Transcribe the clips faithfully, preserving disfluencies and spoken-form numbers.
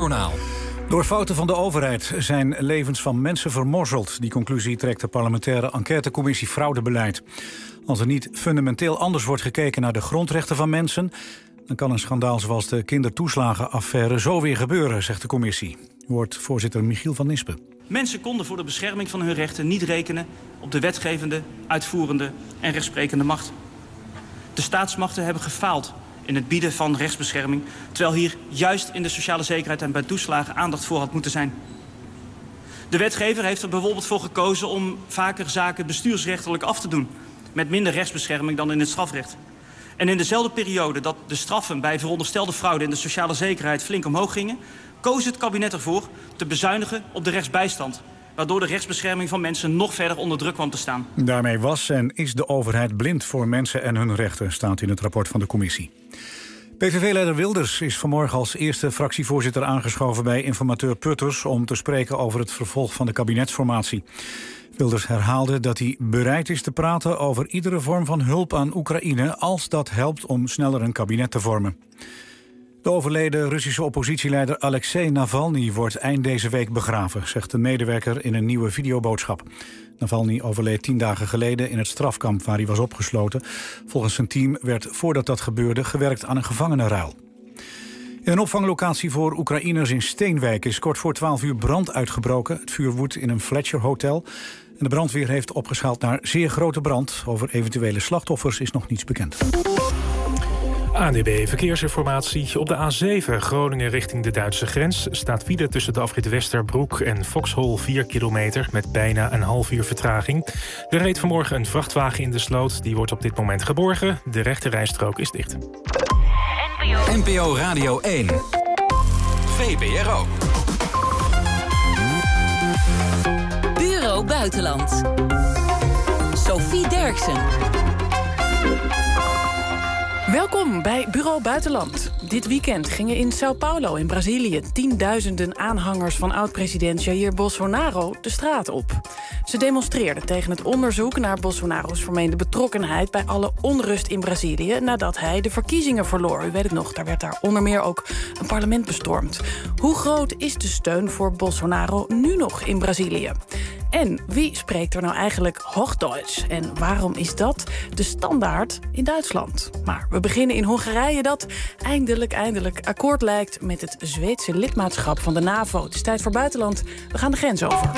NOS-journaal. Door fouten van de overheid zijn levens van mensen vermorzeld. Die conclusie trekt de parlementaire enquêtecommissie Fraudebeleid. Als er niet fundamenteel anders wordt gekeken naar de grondrechten van mensen, dan kan een schandaal zoals de kindertoeslagenaffaire zo weer gebeuren, zegt de commissie. U hoort voorzitter Michiel van Nispen. Mensen konden voor de bescherming van hun rechten niet rekenen op de wetgevende, uitvoerende en rechtsprekende macht. De staatsmachten hebben gefaald in het bieden van rechtsbescherming, terwijl hier juist in de sociale zekerheid en bij toeslagen aandacht voor had moeten zijn. De wetgever heeft er bijvoorbeeld voor gekozen om vaker zaken bestuursrechtelijk af te doen, met minder rechtsbescherming dan in het strafrecht. En in dezelfde periode dat de straffen bij veronderstelde fraude in de sociale zekerheid flink omhoog gingen, koos het kabinet ervoor te bezuinigen op de rechtsbijstand, waardoor de rechtsbescherming van mensen nog verder onder druk kwam te staan. Daarmee was en is de overheid blind voor mensen en hun rechten, staat in het rapport van de commissie. P V V-leider Wilders is vanmorgen als eerste fractievoorzitter aangeschoven bij informateur Putters om te spreken over het vervolg van de kabinetsformatie. Wilders herhaalde dat hij bereid is te praten over iedere vorm van hulp aan Oekraïne als dat helpt om sneller een kabinet te vormen. De overleden Russische oppositieleider Alexei Navalny wordt eind deze week begraven, zegt een medewerker in een nieuwe videoboodschap. Navalny overleed tien dagen geleden in het strafkamp waar hij was opgesloten. Volgens zijn team werd voordat dat gebeurde gewerkt aan een gevangenenruil. In een opvanglocatie voor Oekraïners in Steenwijk is kort voor twaalf uur brand uitgebroken. Het vuur woedt in een Fletcher Hotel. En de brandweer heeft opgeschaald naar zeer grote brand. Over eventuele slachtoffers is nog niets bekend. A N D B Verkeersinformatie. Op de A zeven Groningen richting de Duitse grens staat file tussen de afrit Westerbroek en Foxhol vier kilometer met bijna een half uur vertraging. Er reed vanmorgen een vrachtwagen in de sloot. Die wordt op dit moment geborgen. De rechte rijstrook is dicht. N P O Radio één. V B R O. Bureau Buitenland. Sophie Derksen. Welkom bij Bureau Buitenland. Dit weekend gingen in Sao Paulo in Brazilië tienduizenden aanhangers van oud-president Jair Bolsonaro de straat op. Ze demonstreerden tegen het onderzoek naar Bolsonaro's vermeende betrokkenheid bij alle onrust in Brazilië nadat hij de verkiezingen verloor. U weet het nog, daar werd daar onder meer ook een parlement bestormd. Hoe groot is de steun voor Bolsonaro nu nog in Brazilië? En wie spreekt er nou eigenlijk Hochdeutsch? En waarom is dat de standaard in Duitsland? Maar we beginnen in Hongarije dat eindelijk, eindelijk akkoord lijkt met het Zweedse lidmaatschap van de NAVO. Het is tijd voor buitenland. We gaan de grens over.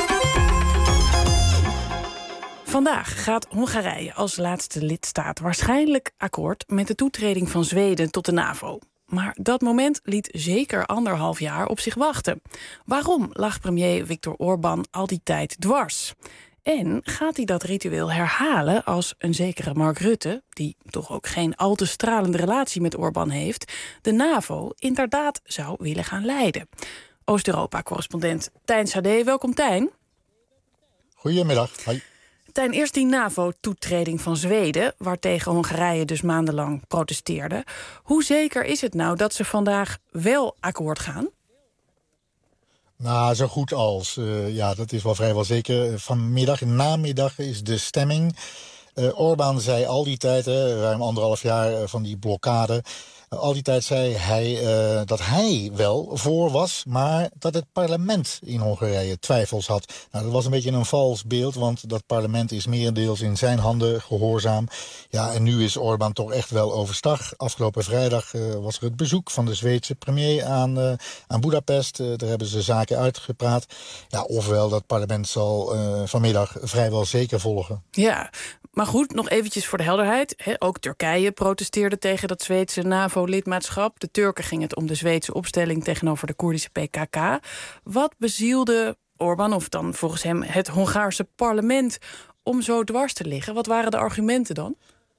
Vandaag gaat Hongarije als laatste lidstaat waarschijnlijk akkoord met de toetreding van Zweden tot de NAVO. Maar dat moment liet zeker anderhalf jaar op zich wachten. Waarom lag premier Viktor Orbán al die tijd dwars? En gaat hij dat ritueel herhalen als een zekere Mark Rutte, die toch ook geen al te stralende relatie met Orbán heeft, de NAVO inderdaad zou willen gaan leiden? Oost-Europa-correspondent Tijn Sade. Welkom, Tijn. Goedemiddag. Hoi. Tijn, eerst die NAVO-toetreding van Zweden, waartegen Hongarije dus maandenlang protesteerde. Hoe zeker is het nou dat ze vandaag wel akkoord gaan? Nou, zo goed als. Uh, ja, dat is wel vrijwel zeker. Vanmiddag, namiddag is de stemming. Uh, Orbán zei al die tijd, hè, ruim anderhalf jaar uh, van die blokkade, Uh, al die tijd zei hij uh, dat hij wel voor was, maar dat het parlement in Hongarije twijfels had. Nou, dat was een beetje een vals beeld, want dat parlement is merendeels in zijn handen gehoorzaam. Ja, en nu is Orbán toch echt wel overstag. Afgelopen vrijdag uh, was er het bezoek van de Zweedse premier aan, uh, aan Budapest. Uh, daar hebben ze zaken uitgepraat. Ja, ofwel, dat parlement zal uh, vanmiddag vrijwel zeker volgen. Ja, maar goed, nog eventjes voor de helderheid. He, ook Turkije protesteerde tegen dat Zweedse NAVO-lidmaatschap. De Turken ging het om de Zweedse opstelling tegenover de Koerdische P K K. Wat bezielde Orbán, of dan volgens hem het Hongaarse parlement, om zo dwars te liggen? Wat waren de argumenten dan?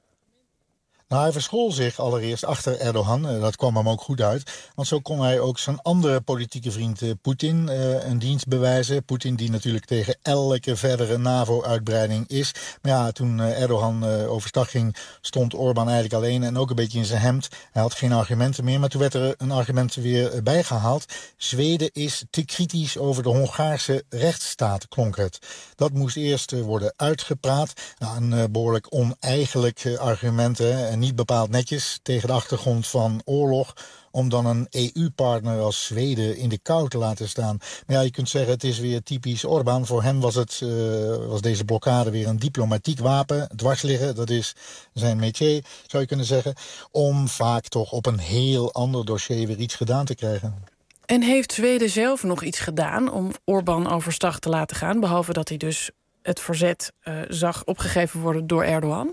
Nou, hij verschool zich allereerst achter Erdogan. Dat kwam hem ook goed uit. Want zo kon hij ook zijn andere politieke vriend uh, Poetin uh, een dienst bewijzen. Poetin die natuurlijk tegen elke verdere NAVO-uitbreiding is. Maar ja, toen uh, Erdogan uh, overstag ging, stond Orbán eigenlijk alleen en ook een beetje in zijn hemd. Hij had geen argumenten meer. Maar toen werd er een argument weer uh, bijgehaald. Zweden is te kritisch over de Hongaarse rechtsstaat, klonk het. Dat moest eerst uh, worden uitgepraat. Nou, een uh, behoorlijk oneigenlijk uh, argument, hè. En niet bepaald netjes tegen de achtergrond van oorlog om dan een E U-partner als Zweden in de kou te laten staan. Maar ja, je kunt zeggen, het is weer typisch Orbán. Voor hem was, het, uh, was deze blokkade weer een diplomatiek wapen. Dwars liggen, dat is zijn métier, zou je kunnen zeggen. Om vaak toch op een heel ander dossier weer iets gedaan te krijgen. En heeft Zweden zelf nog iets gedaan om Orbán overstag te laten gaan? Behalve dat hij dus het verzet uh, zag opgegeven worden door Erdogan?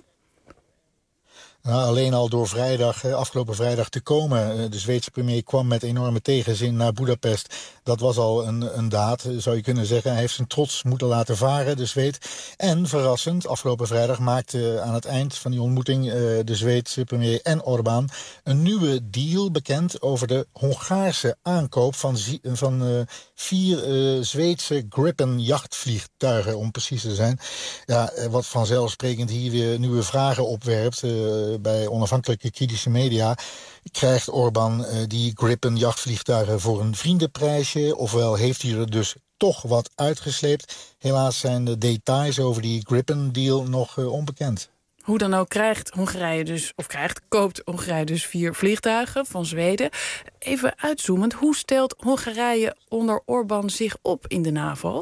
Nou, alleen al door vrijdag, afgelopen vrijdag te komen. De Zweedse premier kwam met enorme tegenzin naar Boedapest. Dat was al een, een daad, zou je kunnen zeggen. Hij heeft zijn trots moeten laten varen, de Zweed. En verrassend, afgelopen vrijdag maakte aan het eind van die ontmoeting de Zweedse premier en Orbán een nieuwe deal bekend over de Hongaarse aankoop van, van uh, vier uh, Zweedse Gripen jachtvliegtuigen, om precies te zijn. Ja, wat vanzelfsprekend hier weer nieuwe vragen opwerpt uh, bij onafhankelijke kritische media. Krijgt Orbán uh, die Gripen jachtvliegtuigen voor een vriendenprijsje? Ofwel heeft hij er dus toch wat uitgesleept? Helaas zijn de details over die Gripen-deal nog uh, onbekend. Hoe dan ook krijgt Hongarije dus, of krijgt, koopt Hongarije dus vier vliegtuigen van Zweden. Even uitzoomend, hoe stelt Hongarije onder Orbán zich op in de NAVO?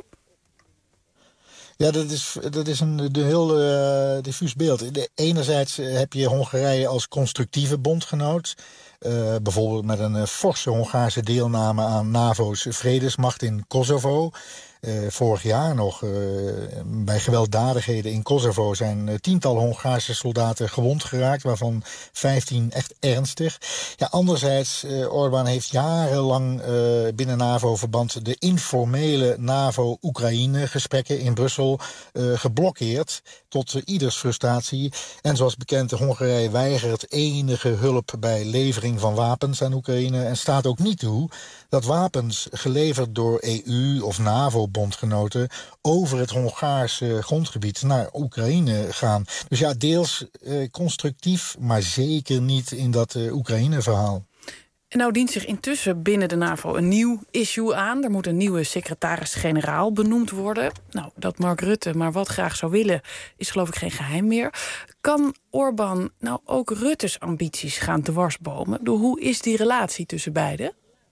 Ja, dat is, dat is een de heel uh, diffuus beeld. De, enerzijds heb je Hongarije als constructieve bondgenoot. Uh, bijvoorbeeld met een uh, forse Hongaarse deelname aan NAVO's vredesmacht in Kosovo. Uh, vorig jaar nog uh, bij gewelddadigheden in Kosovo zijn uh, tientallen Hongaarse soldaten gewond geraakt, waarvan vijftien echt ernstig. Ja, anderzijds, uh, Orbán heeft jarenlang uh, binnen NAVO-verband de informele NAVO-Oekraïne-gesprekken in Brussel uh, geblokkeerd, tot uh, ieders frustratie. En zoals bekend, Hongarije weigert enige hulp bij levering van wapens aan Oekraïne en staat ook niet toe dat wapens geleverd door E U of NAVO-bondgenoten over het Hongaarse grondgebied naar Oekraïne gaan. Dus ja, deels uh, constructief, maar zeker niet in dat uh, Oekraïne-verhaal. En nou dient zich intussen binnen de NAVO een nieuw issue aan. Er moet een nieuwe secretaris-generaal benoemd worden. Nou, dat Mark Rutte maar wat graag zou willen, is geloof ik geen geheim meer. Kan Orbán nou ook Rutte's ambities gaan dwarsbomen? Hoe is die relatie tussen beiden?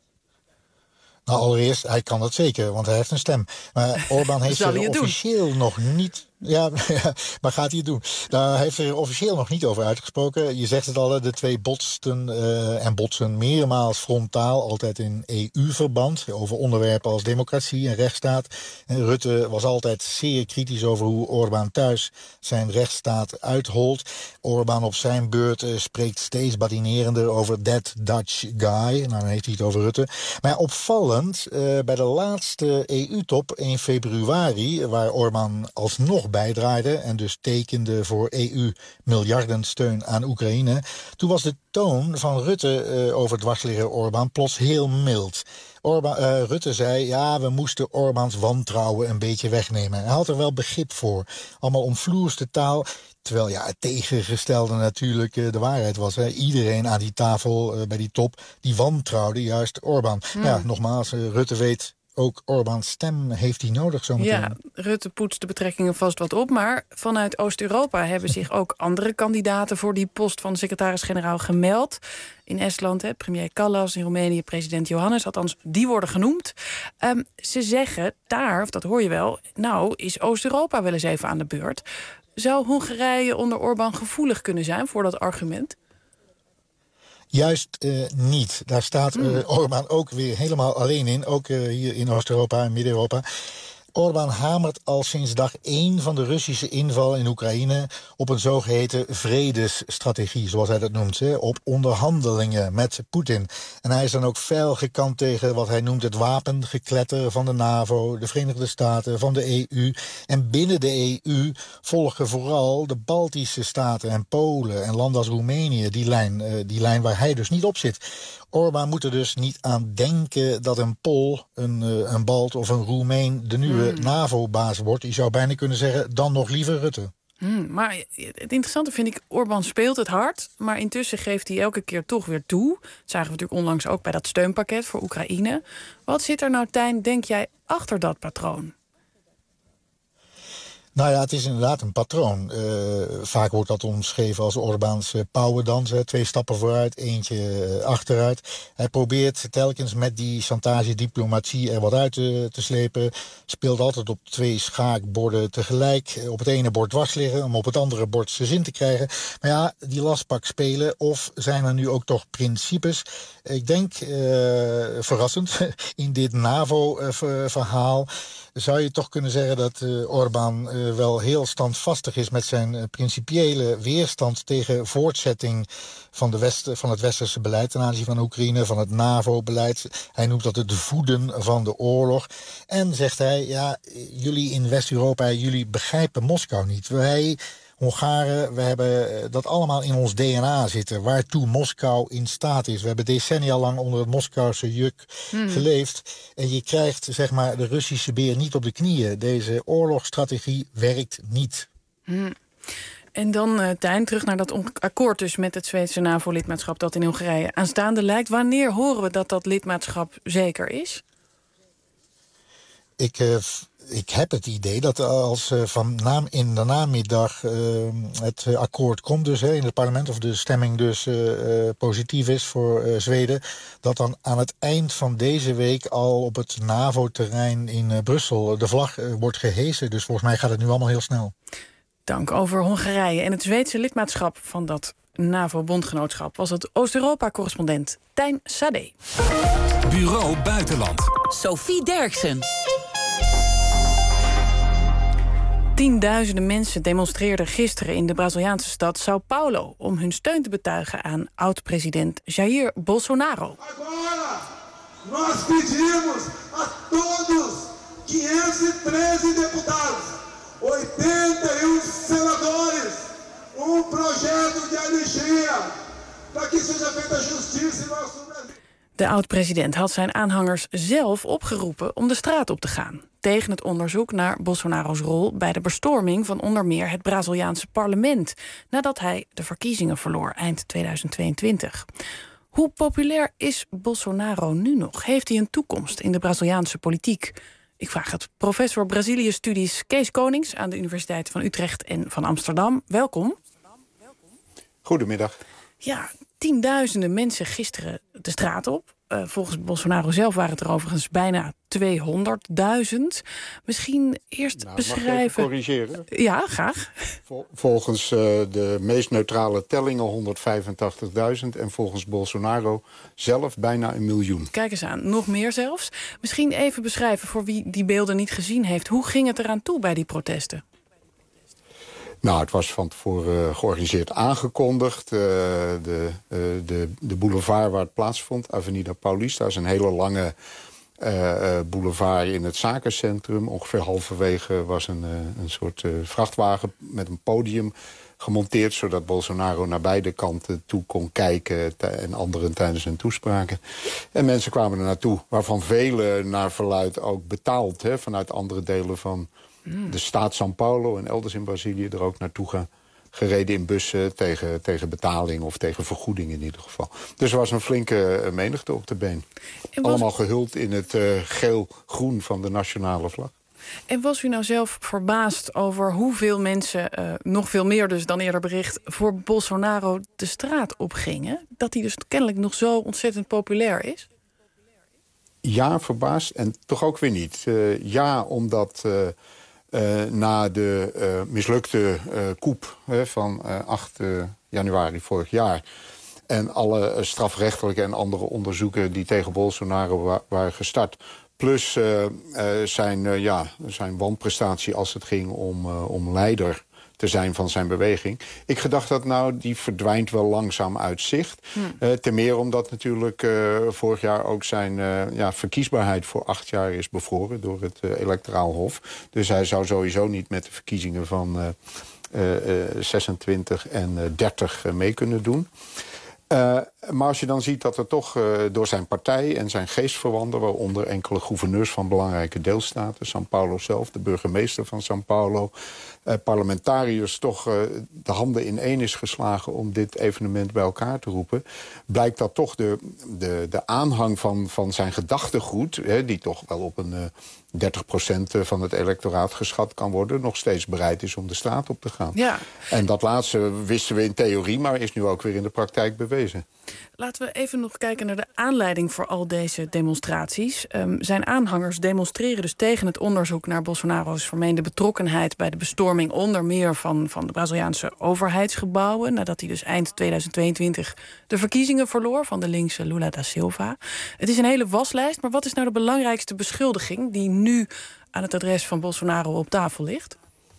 Nou, allereerst, hij kan dat zeker, want hij heeft een stem. Maar Orbán heeft er officieel doen? nog niet... Ja, maar gaat hij het doen? Nou, hij heeft er officieel nog niet over uitgesproken. Je zegt het al, de twee botsten uh, en botsen meermaals frontaal, altijd in E U-verband, over onderwerpen als democratie en rechtsstaat. En Rutte was altijd zeer kritisch over hoe Orbán thuis zijn rechtsstaat uitholt. Orbán op zijn beurt uh, spreekt steeds badinerender over that Dutch guy. Nou, dan heeft hij het over Rutte. Maar ja, opvallend, uh, bij de laatste E U-top in februari, waar Orbán alsnog bijdraaide en dus tekende voor E U miljardensteun aan Oekraïne, toen was de toon van Rutte uh, over dwarsligger Orbán plots heel mild. Orbán, uh, Rutte zei, ja, we moesten Orbáns wantrouwen een beetje wegnemen. Hij had er wel begrip voor. Allemaal omvloerste taal. Terwijl ja, het tegengestelde natuurlijk uh, de waarheid was. Hè. Iedereen aan die tafel uh, bij die top, die wantrouwde juist Orbán. Mm. Ja, nogmaals, uh, Rutte weet ook Orbáns stem heeft hij nodig zometeen. Ja, Rutte poetst de betrekkingen vast wat op. Maar vanuit Oost-Europa hebben zich ook andere kandidaten voor die post van secretaris-generaal gemeld. In Estland, hè, premier Kallas, in Roemenië president Johannes. Althans, die worden genoemd. Um, ze zeggen daar, of dat hoor je wel, nou is Oost-Europa wel eens even aan de beurt. Zou Hongarije onder Orbán gevoelig kunnen zijn voor dat argument? Juist uh, niet. Daar staat uh, Orbán ook weer helemaal alleen in. Ook uh, hier in Oost-Europa en Midden-Europa. Orbán hamert al sinds dag één van de Russische inval in Oekraïne op een zogeheten vredesstrategie, zoals hij dat noemt, hè, op onderhandelingen met Poetin. En hij is dan ook fel gekant tegen wat hij noemt het wapengekletter van de NAVO, de Verenigde Staten, van de E U. En binnen de E U volgen vooral de Baltische staten en Polen en landen als Roemenië die lijn, uh, die lijn waar hij dus niet op zit. Orbán moet er dus niet aan denken dat een Pool, een, uh, een Balt of een Roemeen de nieuwe mm. NAVO-baas wordt. Je zou bijna kunnen zeggen, dan nog liever Rutte. Mm, maar het interessante vind ik, Orbán speelt het hard, maar intussen geeft hij elke keer toch weer toe. Dat zagen we natuurlijk onlangs ook bij dat steunpakket voor Oekraïne. Wat zit er nou, Tijn, denk jij, achter dat patroon? Nou ja, het is inderdaad een patroon. Uh, vaak wordt dat omschreven als Orbáns uh, powerdans. Hè. Twee stappen vooruit, eentje uh, achteruit. Hij probeert telkens met die chantage-diplomatie er wat uit te, te slepen. Speelt altijd op twee schaakborden tegelijk. Op het ene bord dwars liggen, om op het andere bord zijn zin te krijgen. Maar ja, die lastpak spelen. Of zijn er nu ook toch principes? Ik denk, uh, verrassend, in dit NAVO-verhaal... zou je toch kunnen zeggen dat uh, Orbán uh, wel heel standvastig is met zijn uh, principiële weerstand tegen voortzetting van, de West, van het westerse beleid ten aanzien van Oekraïne, van het NAVO-beleid. Hij noemt dat het voeden van de oorlog. En zegt hij, ja, jullie in West-Europa, jullie begrijpen Moskou niet. Wij Hongaren, we hebben dat allemaal in ons D N A zitten, waartoe Moskou in staat is. We hebben decennia lang onder het Moskouse juk hmm. geleefd. En je krijgt, zeg maar, de Russische beer niet op de knieën. Deze oorlogsstrategie werkt niet. Hmm. En dan, uh, Tijn, terug naar dat akkoord dus met het Zweedse NAVO-lidmaatschap dat in Hongarije aanstaande lijkt. Wanneer horen we dat dat lidmaatschap zeker is? Ik... Uh, Ik heb het idee dat als uh, van naam in de namiddag uh, het uh, akkoord komt dus hè, in het parlement, of de stemming dus uh, uh, positief is voor uh, Zweden, dat dan aan het eind van deze week al op het NAVO-terrein in uh, Brussel de vlag uh, wordt gehesen. Dus volgens mij gaat het nu allemaal heel snel. Dank. Over Hongarije en het Zweedse lidmaatschap van dat NAVO-bondgenootschap was het Oost-Europa-correspondent Tijn Sade. Bureau Buitenland. Sophie Derksen. Tienduizenden mensen demonstreerden gisteren in de Braziliaanse stad Sao Paulo om hun steun te betuigen aan oud-president Jair Bolsonaro. Agora, nós pedimos a todos quinhentos e treze deputados, oitenta e um senadores, um projeto de anistia para que seja feita justiça em nosso Brasil. De oud-president had zijn aanhangers zelf opgeroepen om de straat op te gaan tegen het onderzoek naar Bolsonaro's rol bij de bestorming van onder meer het Braziliaanse parlement, nadat hij de verkiezingen verloor eind tweeduizend tweeëntwintig. Hoe populair is Bolsonaro nu nog? Heeft hij een toekomst in de Braziliaanse politiek? Ik vraag het professor Brazilië-studies Kees Konings aan de Universiteit van Utrecht en van Amsterdam. Welkom. Goedemiddag. Ja, tienduizenden mensen gisteren de straat op. Uh, volgens Bolsonaro zelf waren het er overigens bijna tweehonderdduizend. Misschien eerst nou, beschrijven... Mag ik even corrigeren? Ja, graag. Vol, volgens uh, de meest neutrale tellingen honderdvijfentachtigduizend... en volgens Bolsonaro zelf bijna een miljoen. Kijk eens aan, nog meer zelfs. Misschien even beschrijven voor wie die beelden niet gezien heeft. Hoe ging het eraan toe bij die protesten? Nou, het was van tevoren uh, georganiseerd aangekondigd. Uh, de, uh, de, de boulevard waar het plaatsvond, Avenida Paulista, is een hele lange uh, uh, boulevard in het zakencentrum. Ongeveer halverwege was een, uh, een soort uh, vrachtwagen met een podium gemonteerd, zodat Bolsonaro naar beide kanten toe kon kijken en anderen tijdens hun toespraken. En mensen kwamen er naartoe, waarvan velen naar verluidt ook betaald, hè, vanuit andere delen van de staat São Paulo en elders in Brazilië er ook naartoe gaan, gereden in bussen tegen, tegen betaling of tegen vergoeding in ieder geval. Dus er was een flinke menigte op de been. Was... Allemaal gehuld in het uh, geel-groen van de nationale vlag. En was u nou zelf verbaasd over hoeveel mensen, uh, nog veel meer dus dan eerder bericht, voor Bolsonaro de straat op gingen? Dat hij dus kennelijk nog zo ontzettend populair is? Ja, verbaasd en toch ook weer niet. Uh, ja, omdat uh, uh, na de uh, mislukte uh, coup uh, van uh, acht januari vorig jaar en alle uh, strafrechtelijke en andere onderzoeken die tegen Bolsonaro wa- waren gestart, plus uh, uh, zijn, uh, ja, zijn wanprestatie als het ging om, uh, om leider te zijn van zijn beweging. Ik gedacht dat nou, die verdwijnt wel langzaam uit zicht. Hmm. Uh, ten meer omdat natuurlijk uh, vorig jaar ook zijn uh, ja, verkiesbaarheid voor acht jaar is bevroren door het uh, electoraal hof. Dus hij zou sowieso niet met de verkiezingen van uh, uh, zesentwintig en uh, dertig uh, mee kunnen doen. Uh, Maar als je dan ziet dat er toch uh, door zijn partij en zijn geestverwanten, waaronder enkele gouverneurs van belangrijke deelstaten, São Paulo zelf, de burgemeester van São Paulo, uh, parlementariërs, toch uh, de handen ineen is geslagen om dit evenement bij elkaar te roepen, blijkt dat toch de, de, de aanhang van, van zijn gedachtegoed, hè, die toch wel op een uh, dertig procent van het electoraat geschat kan worden, nog steeds bereid is om de straat op te gaan. Ja. En dat laatste wisten we in theorie, maar is nu ook weer in de praktijk bewezen. Laten we even nog kijken naar de aanleiding voor al deze demonstraties. Um, zijn aanhangers demonstreren dus tegen het onderzoek naar Bolsonaro's vermeende betrokkenheid bij de bestorming onder meer van, van de Braziliaanse overheidsgebouwen, nadat hij dus eind tweeduizend tweeëntwintig de verkiezingen verloor van de linkse Lula da Silva. Het is een hele waslijst, maar wat is nou de belangrijkste beschuldiging die nu aan het adres van Bolsonaro op tafel ligt?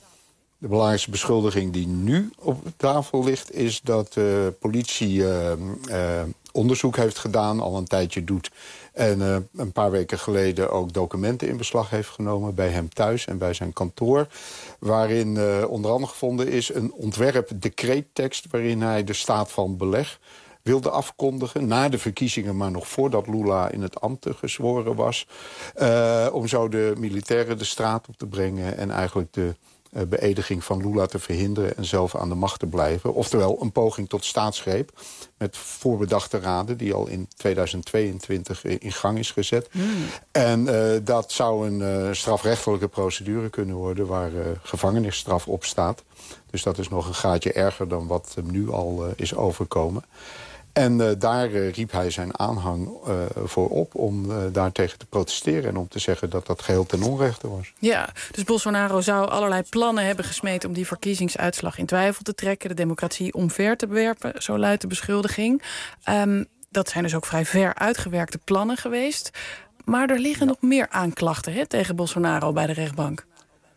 De belangrijkste beschuldiging die nu op tafel ligt is dat de politie uh, uh, onderzoek heeft gedaan, al een tijdje doet. En uh, een paar weken geleden ook documenten in beslag heeft genomen bij hem thuis en bij zijn kantoor. Waarin uh, onder andere gevonden is een ontwerp-decreettekst waarin hij de staat van beleg wilde afkondigen na de verkiezingen, maar nog voordat Lula in het ambt gezworen was. Uh, om zo de militairen de straat op te brengen en eigenlijk de beëdiging van Lula te verhinderen en zelf aan de macht te blijven. Oftewel een poging tot staatsgreep met voorbedachte raden die al in tweeduizend tweeëntwintig in gang is gezet. Mm. En uh, dat zou een uh, strafrechtelijke procedure kunnen worden waar uh, gevangenisstraf op staat. Dus dat is nog een gaatje erger dan wat hem nu al uh, is overkomen. En uh, daar uh, riep hij zijn aanhang uh, voor op om uh, daartegen te protesteren en om te zeggen dat dat geheel ten onrechte was. Ja, dus Bolsonaro zou allerlei plannen hebben gesmeed om die verkiezingsuitslag in twijfel te trekken, de democratie omver te werpen, zo luidt de beschuldiging. Um, dat zijn dus ook vrij ver uitgewerkte plannen geweest. Maar er liggen ja. nog meer aanklachten hè, tegen Bolsonaro bij de rechtbank.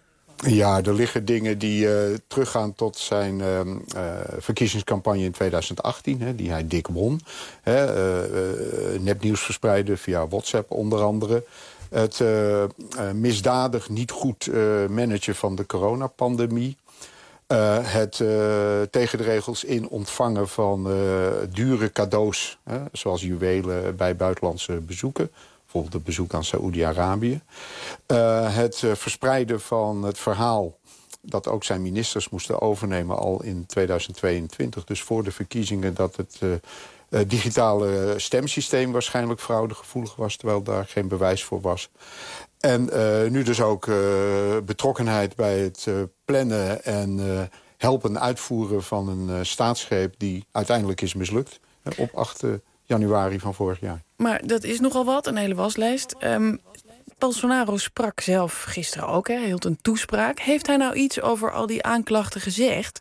Ja, er liggen dingen die uh, teruggaan tot zijn uh, uh, verkiezingscampagne in tweeduizend achttien... Hè, die hij dik won. Hè, uh, uh, nepnieuws verspreiden via WhatsApp onder andere. Het uh, uh, misdadig niet goed uh, managen van de coronapandemie. Uh, het uh, tegen de regels in ontvangen van uh, dure cadeaus, hè, zoals juwelen bij buitenlandse bezoeken. Bijvoorbeeld het bezoek aan Saoedi-Arabië. Uh, het uh, verspreiden van het verhaal dat ook zijn ministers moesten overnemen al in tweeduizend tweeëntwintig. Dus voor de verkiezingen dat het uh, uh, digitale stemsysteem waarschijnlijk fraudegevoelig was, terwijl daar geen bewijs voor was. En uh, nu dus ook uh, betrokkenheid bij het uh, plannen en uh, helpen uitvoeren van een uh, staatsgreep die uiteindelijk is mislukt uh, op acht januari van vorig jaar. Maar dat is nogal wat, een hele waslijst. Um, Bolsonaro sprak zelf gisteren ook, hè. Hij hield een toespraak. Heeft hij nou iets over al die aanklachten gezegd?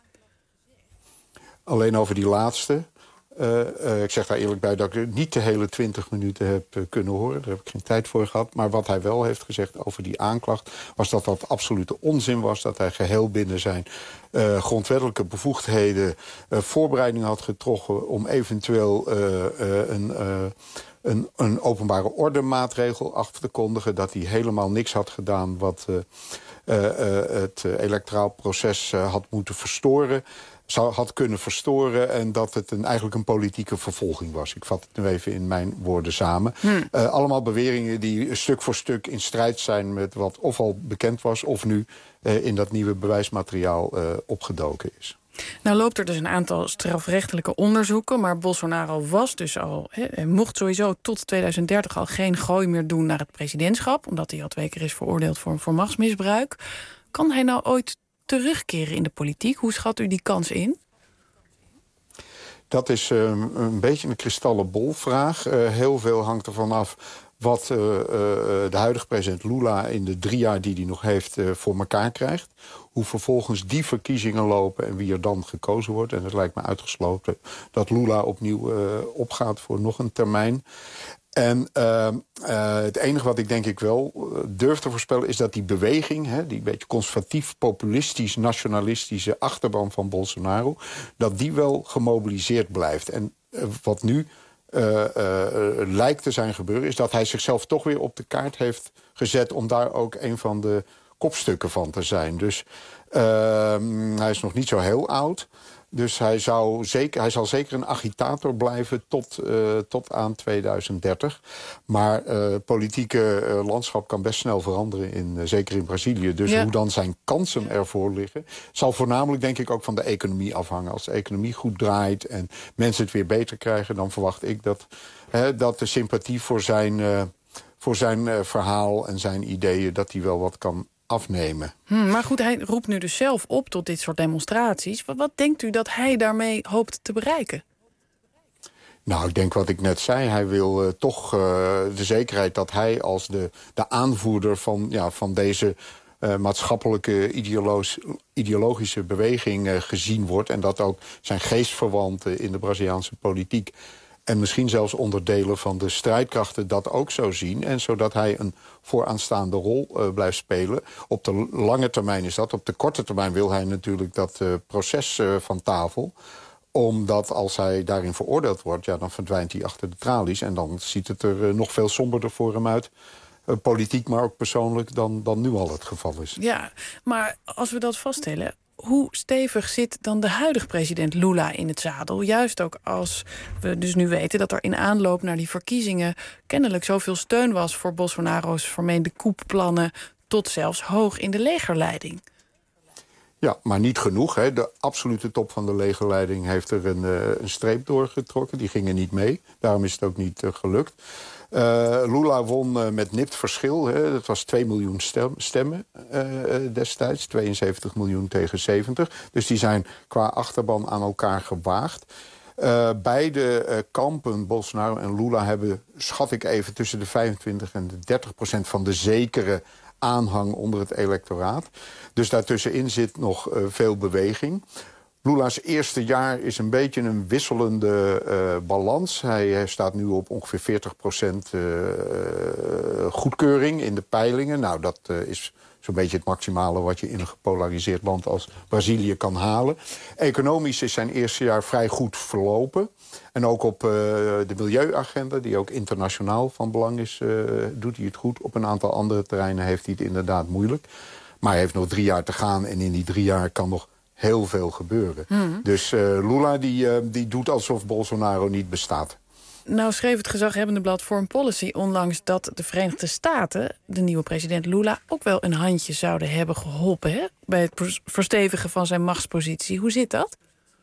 Alleen over die laatste. Uh, uh, ik zeg daar eerlijk bij dat ik niet de hele twintig minuten heb uh, kunnen horen. Daar heb ik geen tijd voor gehad. Maar wat hij wel heeft gezegd over die aanklacht was dat dat absolute onzin was. Dat hij geheel binnen zijn uh, grondwettelijke bevoegdheden uh, voorbereidingen had getroffen om eventueel uh, uh, een... Uh, Een, een openbare ordemaatregel af te kondigen. Dat hij helemaal niks had gedaan wat uh, uh, uh, het uh, electoraal proces uh, had moeten verstoren. Zou, had kunnen verstoren en dat het een, eigenlijk een politieke vervolging was. Ik vat het nu even in mijn woorden samen. Hmm. Uh, allemaal beweringen die stuk voor stuk in strijd zijn met wat of al bekend was of nu uh, in dat nieuwe bewijsmateriaal uh, opgedoken is. Nou loopt er dus een aantal strafrechtelijke onderzoeken, maar Bolsonaro was dus al, he, mocht sowieso tot tweeduizend dertig al geen gooi meer doen naar het presidentschap, omdat hij al twee keer is veroordeeld voor, voor machtsmisbruik. Kan hij nou ooit terugkeren in de politiek? Hoe schat u die kans in? Dat is um, een beetje een kristallenbolvraag. Uh, heel veel hangt ervan af wat uh, uh, de huidige president Lula in de drie jaar die hij nog heeft uh, voor elkaar krijgt. Hoe vervolgens die verkiezingen lopen en wie er dan gekozen wordt. En het lijkt me uitgesloten dat Lula opnieuw uh, opgaat voor nog een termijn. En uh, uh, het enige wat ik denk ik wel uh, durf te voorspellen is dat die beweging, hè, die beetje conservatief, populistisch, nationalistische achterban van Bolsonaro, dat die wel gemobiliseerd blijft. En uh, wat nu uh, uh, uh, lijkt te zijn gebeuren is dat hij zichzelf toch weer op de kaart heeft gezet om daar ook een van de kopstukken van te zijn. Dus uh, hij is nog niet zo heel oud. Dus hij, zou zeker, hij zal zeker een agitator blijven tot, uh, tot aan tweeduizend dertig. Maar het uh, politieke uh, landschap kan best snel veranderen, in, uh, zeker in Brazilië. Dus ja. hoe dan zijn kansen ervoor liggen, zal voornamelijk denk ik ook van de economie afhangen. Als de economie goed draait en mensen het weer beter krijgen, dan verwacht ik dat, hè, dat de sympathie voor zijn, uh, voor zijn uh, verhaal en zijn ideeën, dat die wel wat kan afnemen. Hmm, maar goed, hij roept nu dus zelf op tot dit soort demonstraties. Wat, wat denkt u dat hij daarmee hoopt te bereiken? Nou, ik denk wat ik net zei. Hij wil uh, toch uh, de zekerheid dat hij als de, de aanvoerder van, ja, van deze uh, maatschappelijke ideoloos, ideologische beweging uh, gezien wordt. En dat ook zijn geestverwanten in de Braziliaanse politiek en misschien zelfs onderdelen van de strijdkrachten dat ook zo zien. En zodat hij een vooraanstaande rol uh, blijft spelen. Op de lange termijn is dat. Op de korte termijn wil hij natuurlijk dat uh, proces uh, van tafel. Omdat als hij daarin veroordeeld wordt, ja, dan verdwijnt hij achter de tralies. En dan ziet het er uh, nog veel somberder voor hem uit. Uh, politiek, maar ook persoonlijk, dan, dan nu al het geval is. Ja, maar als we dat vaststellen, hoe stevig zit dan de huidige president Lula in het zadel? Juist ook als we dus nu weten dat er in aanloop naar die verkiezingen kennelijk zoveel steun was voor Bolsonaro's vermeende koepplannen, tot zelfs hoog in de legerleiding. Ja, maar niet genoeg. Hè. De absolute top van de legerleiding heeft er een, uh, een streep doorgetrokken. Die gingen niet mee. Daarom is het ook niet uh, gelukt. Uh, Lula won uh, met nipt verschil. Hè. Dat was twee miljoen stem, stemmen uh, destijds. tweeënzeventig miljoen tegen zeventig. Dus die zijn qua achterban aan elkaar gewaagd. Uh, beide uh, kampen, Bolsonaro en Lula, hebben, schat ik even, tussen de vijfentwintig en de dertig procent van de zekere aanhang onder het electoraat. Dus daartussenin zit nog uh, veel beweging. Lula's eerste jaar is een beetje een wisselende uh, balans. Hij, hij staat nu op ongeveer veertig procent uh, goedkeuring in de peilingen. Nou, dat uh, is zo'n beetje het maximale wat je in een gepolariseerd land als Brazilië kan halen. Economisch is zijn eerste jaar vrij goed verlopen. En ook op uh, de milieuagenda, die ook internationaal van belang is, uh, doet hij het goed. Op een aantal andere terreinen heeft hij het inderdaad moeilijk. Maar hij heeft nog drie jaar te gaan en in die drie jaar kan nog heel veel gebeuren. Mm. Dus uh, Lula die, uh, die doet alsof Bolsonaro niet bestaat. Nou schreef het gezaghebbende blad Foreign Policy onlangs dat de Verenigde Staten, de nieuwe president Lula, ook wel een handje zouden hebben geholpen, hè? Bij het verstevigen van zijn machtspositie. Hoe zit dat?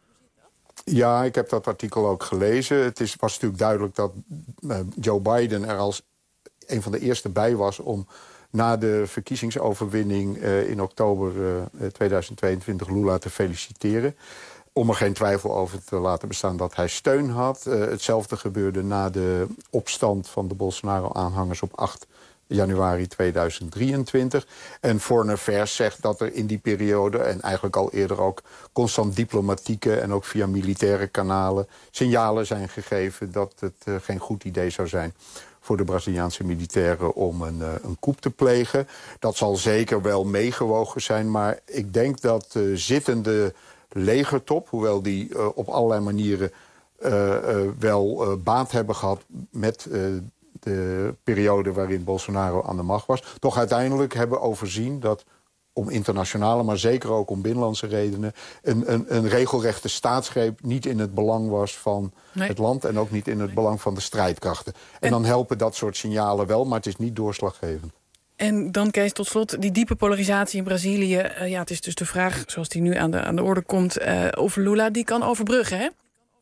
Ja, ik heb dat artikel ook gelezen. Het is, was natuurlijk duidelijk dat uh, Joe Biden er als een van de eerste bij was om na de verkiezingsoverwinning uh, in oktober uh, tweeduizend tweeëntwintig Lula te feliciteren. Om er geen twijfel over te laten bestaan dat hij steun had. Uh, hetzelfde gebeurde na de opstand van de Bolsonaro-aanhangers op acht januari tweeduizend drieëntwintig. En Foreign Affairs zegt dat er in die periode, en eigenlijk al eerder ook, constant diplomatieke en ook via militaire kanalen signalen zijn gegeven dat het uh, geen goed idee zou zijn voor de Braziliaanse militairen om een, uh, een coup te plegen. Dat zal zeker wel meegewogen zijn, maar ik denk dat de zittende legertop, hoewel die uh, op allerlei manieren uh, uh, wel uh, baat hebben gehad met uh, de periode waarin Bolsonaro aan de macht was, toch uiteindelijk hebben overzien dat om internationale, maar zeker ook om binnenlandse redenen, een, een, een regelrechte staatsgreep niet in het belang was van nee. het land en ook niet in het belang van de strijdkrachten. En, en dan helpen dat soort signalen wel, maar het is niet doorslaggevend. En dan, Kees, tot slot, die diepe polarisatie in Brazilië. Uh, ja, het is dus de vraag, zoals die nu aan de, aan de orde komt, uh, of Lula die kan overbruggen, hè?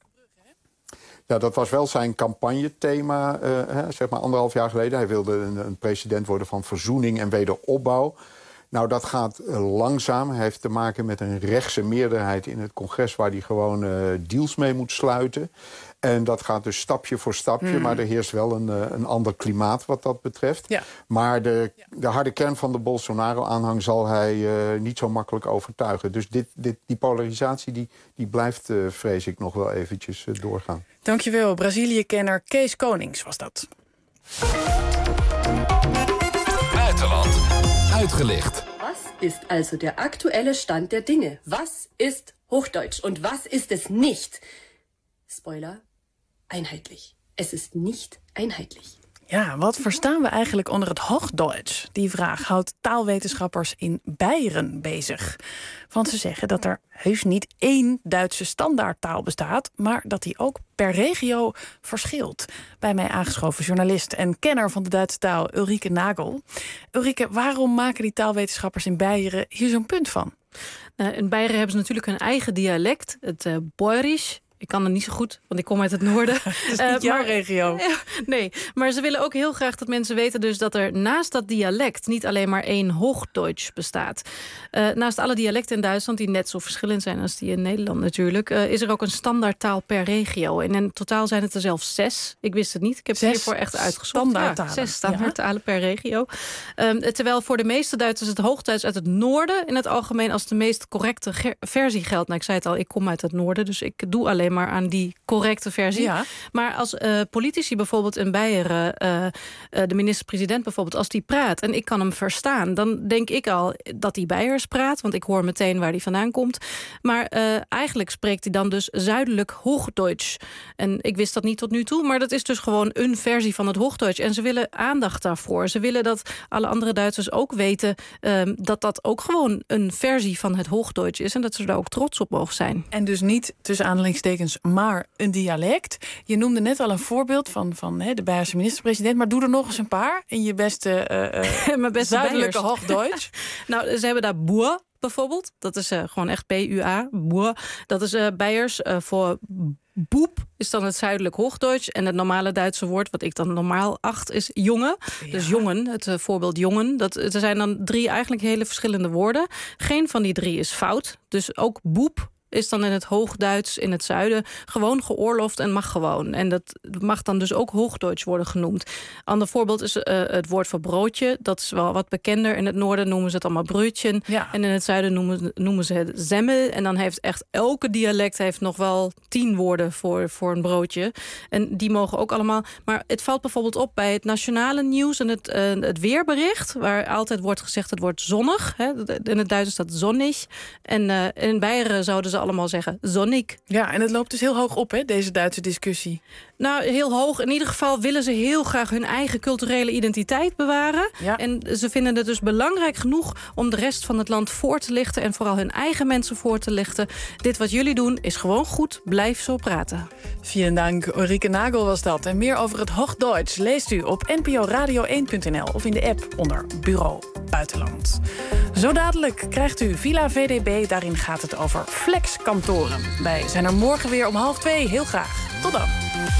Ja, dat was wel zijn campagnethema, uh, hè, zeg maar anderhalf jaar geleden. Hij wilde een, een president worden van verzoening en wederopbouw. Nou, dat gaat uh, langzaam. Hij heeft te maken met een rechtse meerderheid in het congres waar hij gewoon uh, deals mee moet sluiten. En dat gaat dus stapje voor stapje, mm. maar er heerst wel een, uh, een ander klimaat wat dat betreft. Ja. Maar de, de harde kern van de Bolsonaro-aanhang zal hij uh, niet zo makkelijk overtuigen. Dus dit, dit, die polarisatie die, die blijft, uh, vrees ik, nog wel eventjes uh, doorgaan. Dankjewel, Brazilië-kenner Kees Konings was dat. Buitenland uitgelicht. Was ist also der aktuelle Stand der Dinge? Was ist Hochdeutsch und was ist es nicht? Spoiler, einheitlich. Es ist nicht einheitlich. Ja, wat verstaan we eigenlijk onder het Hochdeutsch? Die vraag houdt taalwetenschappers in Beieren bezig. Want ze zeggen dat er heus niet één Duitse standaardtaal bestaat, maar dat die ook per regio verschilt. Bij mij aangeschoven journalist en kenner van de Duitse taal, Ulrike Nagel. Ulrike, waarom maken die taalwetenschappers in Beieren hier zo'n punt van? Uh, in Beieren hebben ze natuurlijk hun eigen dialect, het uh, Bäuerisch. Ik kan het niet zo goed, want ik kom uit het noorden. Het is niet uh, jouw maar, regio. Nee, maar ze willen ook heel graag dat mensen weten dus dat er naast dat dialect niet alleen maar één Hochdeutsch bestaat. Uh, naast alle dialecten in Duitsland, die net zo verschillend zijn als die in Nederland natuurlijk, uh, is er ook een standaardtaal per regio. En in totaal zijn het er zelfs zes. Ik wist het niet. Ik heb het hiervoor echt uitgezocht. Standaardtalen. Ja, zes standaardtalen ja. per regio. Um, terwijl voor de meeste Duitsers het Hoogduits uit het noorden in het algemeen als de meest correcte ge- versie geldt. Nou, ik zei het al, ik kom uit het noorden, dus ik doe alleen maar aan die correcte versie. Ja. Maar als uh, politici bijvoorbeeld in Beieren, uh, uh, de minister-president bijvoorbeeld, als die praat en ik kan hem verstaan, dan denk ik al dat hij Beiers praat, want ik hoor meteen waar hij vandaan komt. Maar uh, eigenlijk spreekt hij dan dus zuidelijk Hochdeutsch. En ik wist dat niet tot nu toe, maar dat is dus gewoon een versie van het Hochdeutsch. En ze willen aandacht daarvoor. Ze willen dat alle andere Duitsers ook weten uh, dat dat ook gewoon een versie van het Hochdeutsch is en dat ze daar ook trots op mogen zijn. En dus niet tussen aanhalingstekens maar een dialect. Je noemde net al een voorbeeld van, van he, de Beierse minister-president, maar doe er nog eens een paar in je beste, uh, uh, Mijn beste zuidelijke Hochdeutsch. Nou, ze hebben daar boer bijvoorbeeld. Dat is uh, gewoon echt B U A, boer. Dat is uh, Beiers uh, voor boep is dan het zuidelijk Hochdeutsch. En het normale Duitse woord, wat ik dan normaal acht, is jongen. Ja. Dus jongen, het uh, voorbeeld jongen. Dat, er zijn dan drie eigenlijk hele verschillende woorden. Geen van die drie is fout. Dus ook boep is dan in het Hoogduits in het zuiden gewoon geoorloofd en mag gewoon. En dat mag dan dus ook Hoogdeutsch worden genoemd. Ander voorbeeld is uh, het woord voor broodje. Dat is wel wat bekender. In het noorden noemen ze het allemaal broodje. Ja. En in het zuiden noemen, noemen ze het zemmel. En dan heeft echt elke dialect heeft nog wel tien woorden voor, voor een broodje. En die mogen ook allemaal. Maar het valt bijvoorbeeld op bij het nationale nieuws en het, uh, het weerbericht, waar altijd wordt gezegd het wordt zonnig. Hè. In het Duits is dat zonnig. En uh, in Beieren zouden ze allemaal zeggen zonnig. Ja, en het loopt dus heel hoog op, hè, deze Duitse discussie. Nou, heel hoog. In ieder geval willen ze heel graag hun eigen culturele identiteit bewaren. Ja. En ze vinden het dus belangrijk genoeg om de rest van het land voor te lichten en vooral hun eigen mensen voor te lichten. Dit wat jullie doen is gewoon goed. Blijf zo praten. Vielen dank. Ulrike Nagel was dat. En meer over het Hochdeutsch leest u op n p o radio één punt n l of in de app onder Bureau Buitenland. Zo dadelijk krijgt u Villa V D B. Daarin gaat het over flexkantoren. Wij zijn er morgen weer om half twee. Heel graag. Tot dan.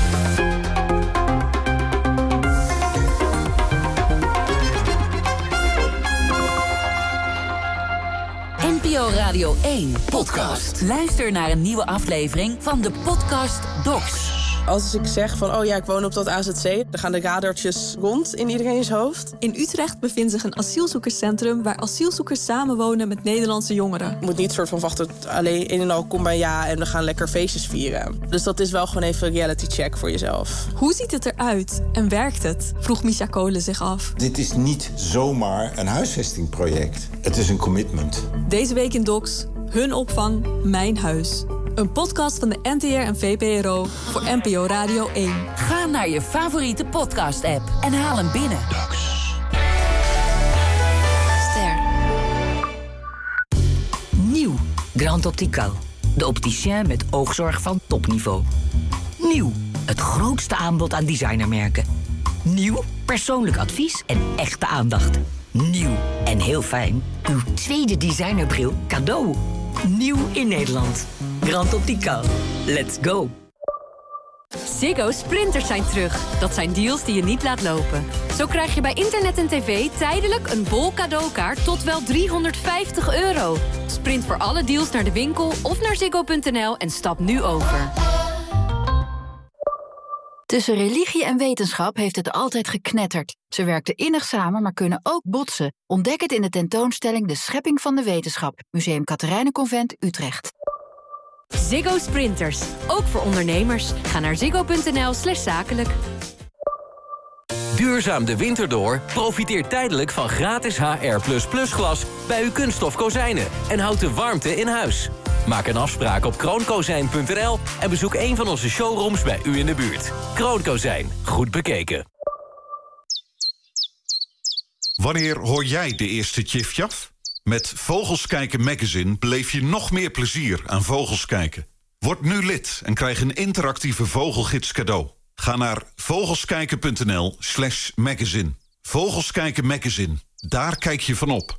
N P O Radio één podcast. Luister naar een nieuwe aflevering van de podcast Docs. Als ik zeg van, oh ja, ik woon op dat A Z C, dan gaan de radartjes rond in iedereen's hoofd. In Utrecht bevindt zich een asielzoekerscentrum waar asielzoekers samenwonen met Nederlandse jongeren. Je moet niet soort van wachten, alleen in en al kom bij ja en we gaan lekker feestjes vieren. Dus dat is wel gewoon even een reality check voor jezelf. Hoe ziet het eruit en werkt het? Vroeg Misha Kolen zich af. Dit is niet zomaar een huisvestingproject. Het is een commitment. Deze week in Docs, hun opvang, mijn huis. Een podcast van de N T R en V P R O voor N P O Radio één. Ga naar je favoriete podcast-app en haal hem binnen. Ster. Nieuw. Grand Optical. De opticien met oogzorg van topniveau. Nieuw. Het grootste aanbod aan designermerken. Nieuw. Persoonlijk advies en echte aandacht. Nieuw. En heel fijn. Uw tweede designerbril cadeau. Nieuw in Nederland. Grand Optical. Let's go. Ziggo Sprinters zijn terug. Dat zijn deals die je niet laat lopen. Zo krijg je bij internet en tv tijdelijk een bol cadeaukaart tot wel driehonderdvijftig euro. Sprint voor alle deals naar de winkel of naar ziggo punt n l en stap nu over. Tussen religie en wetenschap heeft het altijd geknetterd. Ze werkten innig samen, maar kunnen ook botsen. Ontdek het in de tentoonstelling De Schepping van de Wetenschap. Museum Catharijnenconvent, Utrecht. Ziggo Sprinters. Ook voor ondernemers. Ga naar ziggo punt n l slash zakelijk. Duurzaam de winter door? Profiteer tijdelijk van gratis H R plus plus glas bij uw kunststof kozijnen. En houd de warmte in huis. Maak een afspraak op kroonkozijn punt n l en bezoek een van onze showrooms bij u in de buurt. Kroonkozijn. Goed bekeken. Wanneer hoor jij de eerste tjiftjaf? Met Vogels Kijken Magazine beleef je nog meer plezier aan vogels kijken. Word nu lid en krijg een interactieve vogelgids cadeau. Ga naar vogelskijken.nl slash magazine. Vogels Kijken Magazine. Daar kijk je van op.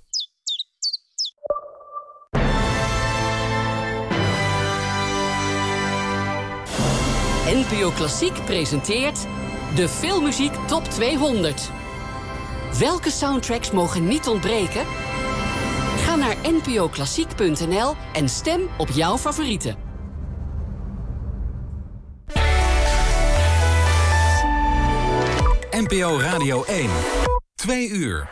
N P O Klassiek presenteert de Filmmuziek Top tweehonderd. Welke soundtracks mogen niet ontbreken? Ga naar n p o klassiek punt n l en stem op jouw favorieten. N P O Radio één. Twee uur.